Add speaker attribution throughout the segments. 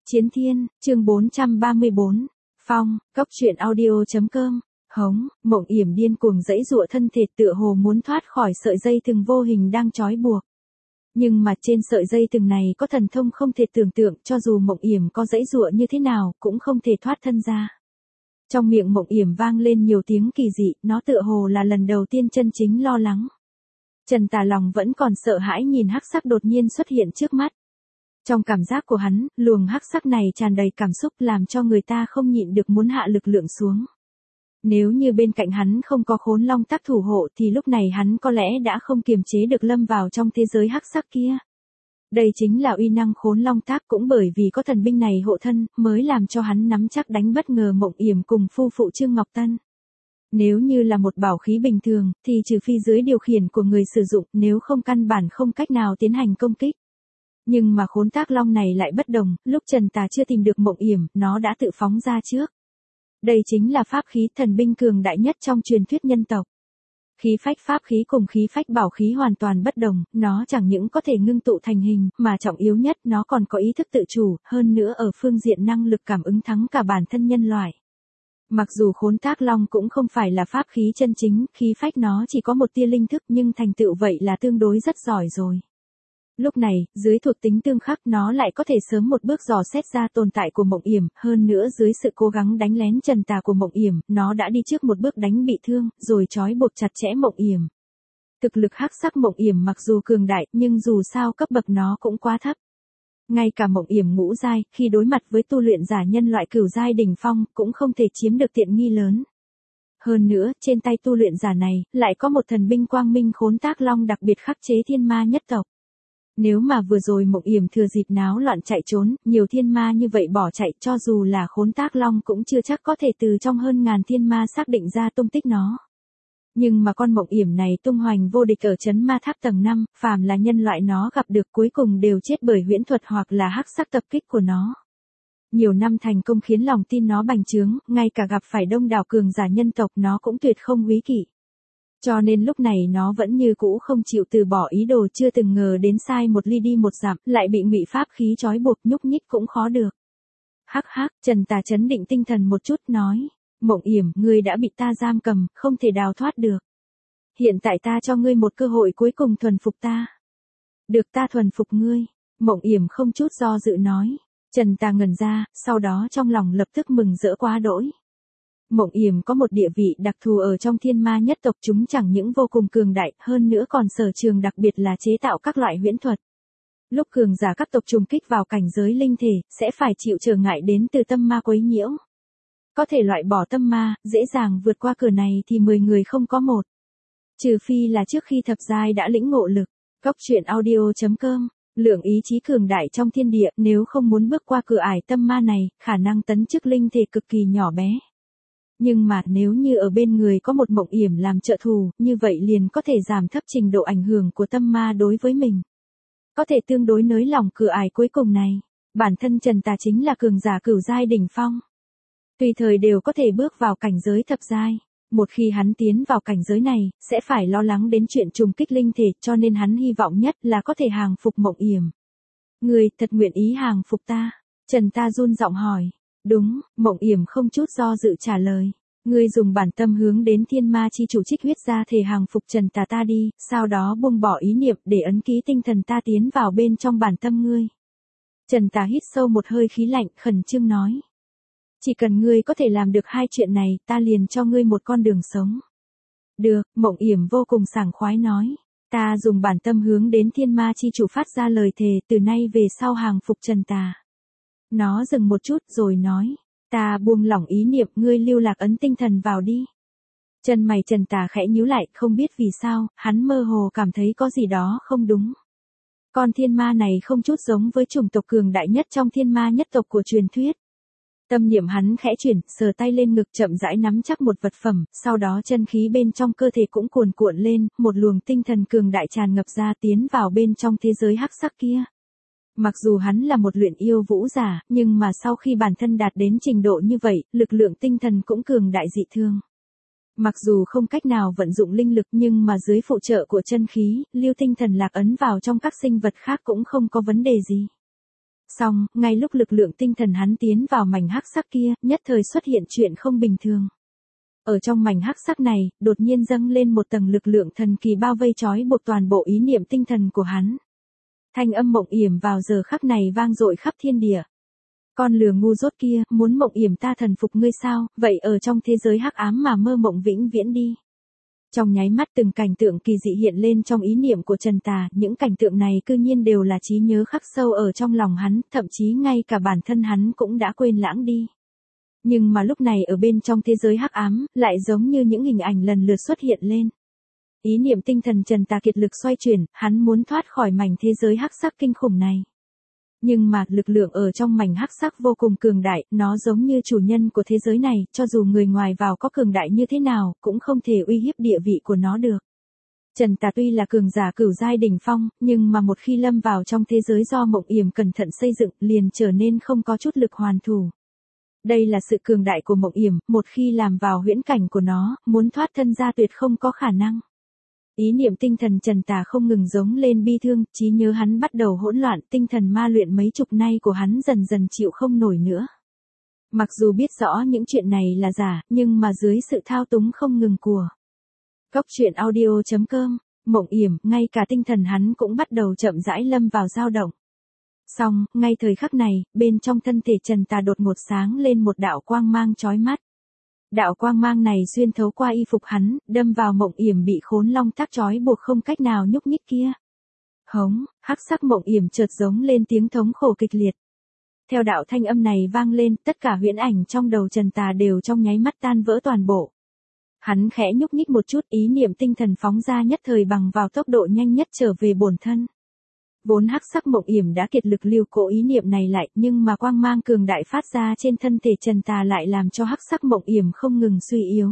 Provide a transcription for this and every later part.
Speaker 1: Chiến Thiên, chương 434. Phong, Cốc truyện audio.com. Hống, Mộng Yểm điên cuồng giãy giụa thân thể tựa hồ muốn thoát khỏi sợi dây thừng vô hình đang trói buộc. Nhưng mà trên sợi dây thừng này có thần thông không thể tưởng tượng, cho dù Mộng Yểm có giãy giụa như thế nào, cũng không thể thoát thân ra. Trong miệng Mộng Yểm vang lên nhiều tiếng kỳ dị, nó tựa hồ là lần đầu tiên chân chính lo lắng. Trần Tà lòng vẫn còn sợ hãi nhìn hắc sắc đột nhiên xuất hiện trước mắt. Trong cảm giác của hắn, luồng hắc sắc này tràn đầy cảm xúc làm cho người ta không nhịn được muốn hạ lực lượng xuống. Nếu như bên cạnh hắn không có Khốn Long Tác thủ hộ thì lúc này hắn có lẽ đã không kiềm chế được lâm vào trong thế giới hắc sắc kia. Đây chính là uy năng Khốn Long Tác, cũng bởi vì có thần binh này hộ thân mới làm cho hắn nắm chắc đánh bất ngờ Mộng Yểm cùng phu phụ Trương Ngọc Tân. Nếu như là một bảo khí bình thường thì trừ phi dưới điều khiển của người sử dụng, nếu không căn bản không cách nào tiến hành công kích. Nhưng mà Khốn Tác Long này lại bất đồng, lúc Trần Tà chưa tìm được Mộng Yểm, nó đã tự phóng ra trước. Đây chính là pháp khí thần binh cường đại nhất trong truyền thuyết nhân tộc. Khí phách pháp khí cùng khí phách bảo khí hoàn toàn bất đồng, nó chẳng những có thể ngưng tụ thành hình, mà trọng yếu nhất nó còn có ý thức tự chủ, hơn nữa ở phương diện năng lực cảm ứng thắng cả bản thân nhân loại. Mặc dù Khốn Tác Long cũng không phải là pháp khí chân chính, khí phách nó chỉ có một tia linh thức nhưng thành tựu vậy là tương đối rất giỏi rồi. Lúc này, dưới thuộc tính tương khắc nó lại có thể sớm một bước dò xét ra tồn tại của Mộng Yểm, hơn nữa dưới sự cố gắng đánh lén Trần Tà của Mộng Yểm, nó đã đi trước một bước đánh bị thương, rồi trói buộc chặt chẽ Mộng Yểm. Thực lực hắc sắc Mộng Yểm mặc dù cường đại, nhưng dù sao cấp bậc nó cũng quá thấp. Ngay cả Mộng Yểm ngũ giai, khi đối mặt với tu luyện giả nhân loại cửu giai đỉnh phong, cũng không thể chiếm được tiện nghi lớn. Hơn nữa, trên tay tu luyện giả này, lại có một thần binh quang minh Khốn Tác Long đặc biệt khắc chế thiên ma nhất tộc. Nếu mà vừa rồi Mộng Yểm thừa dịp náo loạn chạy trốn, nhiều thiên ma như vậy bỏ chạy, cho dù là Khốn Tác Long cũng chưa chắc có thể từ trong hơn ngàn thiên ma xác định ra tung tích nó. Nhưng mà con Mộng Yểm này tung hoành vô địch ở trấn ma tháp tầng 5, phàm là nhân loại nó gặp được cuối cùng đều chết bởi huyễn thuật hoặc là hắc sắc tập kích của nó. Nhiều năm thành công khiến lòng tin nó bành trướng, ngay cả gặp phải đông đảo cường giả nhân tộc nó cũng tuyệt không úy kỵ. Cho nên lúc này nó vẫn như cũ không chịu từ bỏ ý đồ, chưa từng ngờ đến sai một ly đi một dặm, lại bị ngụy pháp khí trói buộc, nhúc nhích cũng khó được. Hắc hắc, Trần Tà trấn định tinh thần một chút nói, Mộng Yểm, ngươi đã bị ta giam cầm, không thể đào thoát được. Hiện tại ta cho ngươi một cơ hội cuối cùng thuần phục ta. Được, ta thuần phục ngươi. Mộng Yểm không chút do dự nói. Trần Tà ngẩn ra, sau đó trong lòng lập tức mừng rỡ quá đỗi. Mộng Yểm có một địa vị đặc thù ở trong thiên ma nhất tộc, chúng chẳng những vô cùng cường đại, hơn nữa còn sở trường đặc biệt là chế tạo các loại huyễn thuật. Lúc cường giả các tộc trùng kích vào cảnh giới linh thể, sẽ phải chịu trở ngại đến từ tâm ma quấy nhiễu. Có thể loại bỏ tâm ma, dễ dàng vượt qua cửa này thì 10 người không có một. Trừ phi là trước khi thập giai đã lĩnh ngộ lực. Cốc truyện audio.com. Lượng ý chí cường đại trong thiên địa, nếu không muốn bước qua cửa ải tâm ma này, khả năng tấn chức linh thể cực kỳ nhỏ bé. Nhưng mà nếu như ở bên người có một Mộng Yểm làm trợ thủ, như vậy liền có thể giảm thấp trình độ ảnh hưởng của tâm ma đối với mình. Có thể tương đối nới lỏng cửa ải cuối cùng này. Bản thân Trần Tà chính là cường giả cửu giai đỉnh phong. Tùy thời đều có thể bước vào cảnh giới thập giai. Một khi hắn tiến vào cảnh giới này, sẽ phải lo lắng đến chuyện trùng kích linh thể, cho nên hắn hy vọng nhất là có thể hàng phục Mộng Yểm. Ngươi thật nguyện ý hàng phục ta? Trần Tà run giọng hỏi. Đúng, Mộng Yểm không chút do dự trả lời. Ngươi dùng bản tâm hướng đến thiên ma chi chủ trích huyết ra thể hàng phục Trần Tà ta đi, sau đó buông bỏ ý niệm để ấn ký tinh thần ta tiến vào bên trong bản tâm ngươi. Trần Tà hít sâu một hơi khí lạnh, khẩn trương nói. Chỉ cần ngươi có thể làm được hai chuyện này, ta liền cho ngươi một con đường sống. Được, Mộng Yểm vô cùng sảng khoái nói. Ta dùng bản tâm hướng đến thiên ma chi chủ phát ra lời thề, từ nay về sau hàng phục Trần Tà. Nó dừng một chút rồi nói. Ta buông lỏng ý niệm, ngươi lưu lạc ấn tinh thần vào đi. Chân mày Trần Tà khẽ nhíu lại, không biết vì sao, hắn mơ hồ cảm thấy có gì đó không đúng. Con thiên ma này không chút giống với chủng tộc cường đại nhất trong thiên ma nhất tộc của truyền thuyết. Tâm niệm hắn khẽ chuyển, sờ tay lên ngực chậm rãi nắm chắc một vật phẩm, sau đó chân khí bên trong cơ thể cũng cuồn cuộn lên, một luồng tinh thần cường đại tràn ngập ra tiến vào bên trong thế giới hắc sắc kia. Mặc dù hắn là một luyện yêu vũ giả, nhưng mà sau khi bản thân đạt đến trình độ như vậy, lực lượng tinh thần cũng cường đại dị thường. Mặc dù không cách nào vận dụng linh lực nhưng mà dưới phụ trợ của chân khí, lưu tinh thần lạc ấn vào trong các sinh vật khác cũng không có vấn đề gì. Xong, ngay lúc lực lượng tinh thần hắn tiến vào mảnh hắc sắc kia, nhất thời xuất hiện chuyện không bình thường. Ở trong mảnh hắc sắc này, đột nhiên dâng lên một tầng lực lượng thần kỳ bao vây trói buộc toàn bộ ý niệm tinh thần của hắn. Thanh âm Mộng Yểm vào giờ khắc này vang dội khắp thiên địa. Con lừa ngu dốt kia, muốn Mộng Yểm ta thần phục ngươi sao, vậy ở trong thế giới hắc ám mà mơ mộng vĩnh viễn đi. Trong nháy mắt từng cảnh tượng kỳ dị hiện lên trong ý niệm của Trần Tà, những cảnh tượng này cư nhiên đều là trí nhớ khắc sâu ở trong lòng hắn, thậm chí ngay cả bản thân hắn cũng đã quên lãng đi. Nhưng mà lúc này ở bên trong thế giới hắc ám, lại giống như những hình ảnh lần lượt xuất hiện lên. Ý niệm tinh thần Trần Tà kiệt lực xoay chuyển, hắn muốn thoát khỏi mảnh thế giới hắc sắc kinh khủng này. Nhưng mà, lực lượng ở trong mảnh hắc sắc vô cùng cường đại, nó giống như chủ nhân của thế giới này, cho dù người ngoài vào có cường đại như thế nào, cũng không thể uy hiếp địa vị của nó được. Trần Tà tuy là cường giả cửu giai đỉnh phong, nhưng mà một khi lâm vào trong thế giới do Mộng Yểm cẩn thận xây dựng, liền trở nên không có chút lực hoàn thủ. Đây là sự cường đại của Mộng Yểm, một khi làm vào huyễn cảnh của nó, muốn thoát thân ra tuyệt không có khả năng. Ý niệm tinh thần Trần Tà không ngừng giống lên bi thương, trí nhớ hắn bắt đầu hỗn loạn, tinh thần ma luyện mấy chục nay của hắn dần dần chịu không nổi nữa. Mặc dù biết rõ những chuyện này là giả, nhưng mà dưới sự thao túng không ngừng của Cốc truyện audio.com, Mộng Yểm, ngay cả tinh thần hắn cũng bắt đầu chậm rãi lâm vào dao động. Xong, ngay thời khắc này, bên trong thân thể Trần Tà đột ngột sáng lên một đạo quang mang chói mắt. Đạo quang mang này xuyên thấu qua y phục hắn, đâm vào Mộng Yểm bị khốn long thác trói buộc không cách nào nhúc nhích kia. Hống, hắc sắc Mộng Yểm chợt giống lên tiếng thống khổ kịch liệt. Theo đạo thanh âm này vang lên, tất cả huyễn ảnh trong đầu Trần Tà đều trong nháy mắt tan vỡ toàn bộ. Hắn khẽ nhúc nhích một chút, ý niệm tinh thần phóng ra nhất thời bằng vào tốc độ nhanh nhất trở về bổn thân. Vốn hắc sắc Mộng Yểm đã kiệt lực lưu cố ý niệm này lại, nhưng mà quang mang cường đại phát ra trên thân thể Trần Tà lại làm cho hắc sắc Mộng Yểm không ngừng suy yếu.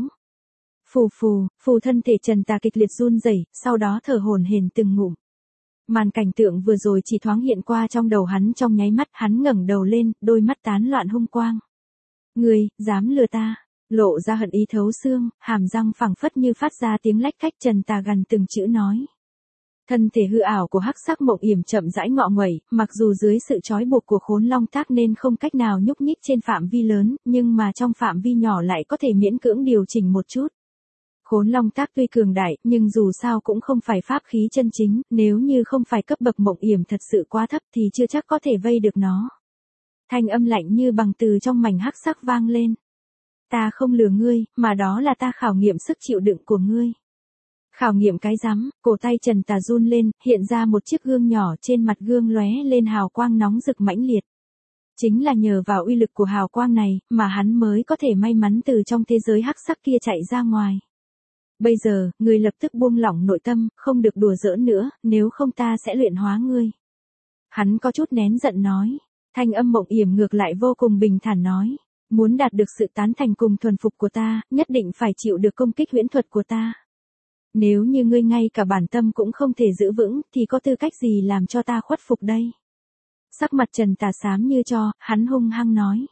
Speaker 1: Phù phù, phù thân thể Trần Tà kịch liệt run rẩy, sau đó thở hổn hển từng ngụm. Màn cảnh tượng vừa rồi chỉ thoáng hiện qua trong đầu hắn trong nháy mắt, hắn ngẩng đầu lên, đôi mắt tán loạn hung quang. Ngươi, dám lừa ta? Lộ ra hận ý thấu xương, hàm răng phẳng phất như phát ra tiếng lách cách, Trần Tà gằn từng chữ nói. Thân thể hư ảo của hắc sắc Mộng Yểm chậm rãi ngọ nguậy, mặc dù dưới sự trói buộc của khốn long thác nên không cách nào nhúc nhích trên phạm vi lớn, nhưng mà trong phạm vi nhỏ lại có thể miễn cưỡng điều chỉnh một chút. Khốn long thác tuy cường đại, nhưng dù sao cũng không phải pháp khí chân chính, nếu như không phải cấp bậc Mộng Yểm thật sự quá thấp thì chưa chắc có thể vây được nó. Thanh âm lạnh như bằng từ trong mảnh hắc sắc vang lên. Ta không lừa ngươi, mà đó là ta khảo nghiệm sức chịu đựng của ngươi. Khảo nghiệm cái rắm, cổ tay Trần Tà run lên, hiện ra một chiếc gương nhỏ, trên mặt gương lóe lên hào quang nóng rực mãnh liệt. Chính là nhờ vào uy lực của hào quang này, mà hắn mới có thể may mắn từ trong thế giới hắc sắc kia chạy ra ngoài. Bây giờ, ngươi lập tức buông lỏng nội tâm, không được đùa giỡn nữa, nếu không ta sẽ luyện hóa ngươi. Hắn có chút nén giận nói, thanh âm Mộng Yểm ngược lại vô cùng bình thản nói. Muốn đạt được sự tán thành cùng thuần phục của ta, nhất định phải chịu được công kích huyễn thuật của ta. Nếu như ngươi ngay cả bản tâm cũng không thể giữ vững, thì có tư cách gì làm cho ta khuất phục đây? Sắc mặt Trần Tà xám như tro, hắn hung hăng nói.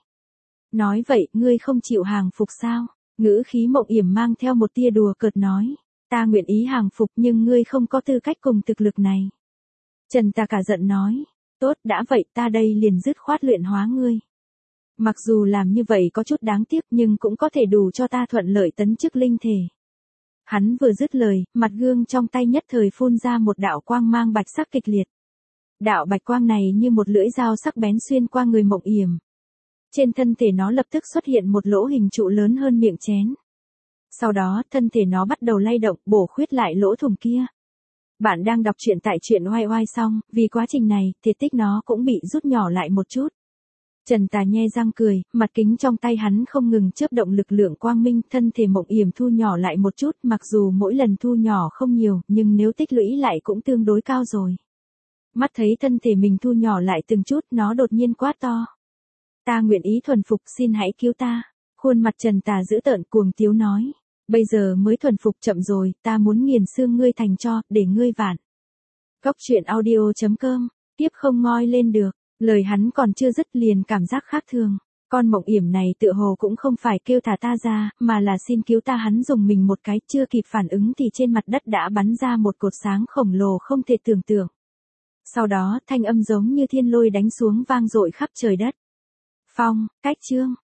Speaker 1: Nói vậy, ngươi không chịu hàng phục sao? Ngữ khí Mộng Yểm mang theo một tia đùa cợt nói. Ta nguyện ý hàng phục nhưng ngươi không có tư cách cùng thực lực này. Trần Tà cả giận nói. Tốt, đã vậy ta đây liền dứt khoát luyện hóa ngươi. Mặc dù làm như vậy có chút đáng tiếc nhưng cũng có thể đủ cho ta thuận lợi tấn chức linh thể. Hắn vừa dứt lời, mặt gương trong tay nhất thời phun ra một đạo quang mang bạch sắc kịch liệt. Đạo bạch quang này như một lưỡi dao sắc bén xuyên qua người Mộng Yểm. Trên thân thể nó lập tức xuất hiện một lỗ hình trụ lớn hơn miệng chén. Sau đó, thân thể nó bắt đầu lay động, bổ khuyết lại lỗ thủng kia. Bạn đang đọc truyện tại truyện oai oai xong, vì quá trình này, thể tích nó cũng bị rút nhỏ lại một chút. Trần Tà nhe răng cười, mặt kính trong tay hắn không ngừng chớp động lực lượng quang minh, thân thể Mộng Yểm thu nhỏ lại một chút, mặc dù mỗi lần thu nhỏ không nhiều, nhưng nếu tích lũy lại cũng tương đối cao rồi. Mắt thấy thân thể mình thu nhỏ lại từng chút, nó đột nhiên quát to. Ta nguyện ý thuần phục, xin hãy cứu ta. Khuôn mặt Trần Tà dữ tợn cuồng tiếu nói. Bây giờ mới thuần phục chậm rồi, ta muốn nghiền xương ngươi thành tro, để ngươi vạn. Cốc truyện audio.com, tiếp không ngoi lên được. Lời hắn còn chưa dứt liền cảm giác khác thường. Con Mộng Yểm này tựa hồ cũng không phải kêu thả ta ra, mà là xin cứu ta. Hắn dùng mình một cái, chưa kịp phản ứng thì trên mặt đất đã bắn ra một cột sáng khổng lồ không thể tưởng tượng. Sau đó, thanh âm giống như thiên lôi đánh xuống vang dội khắp trời đất. Phong, cách chương.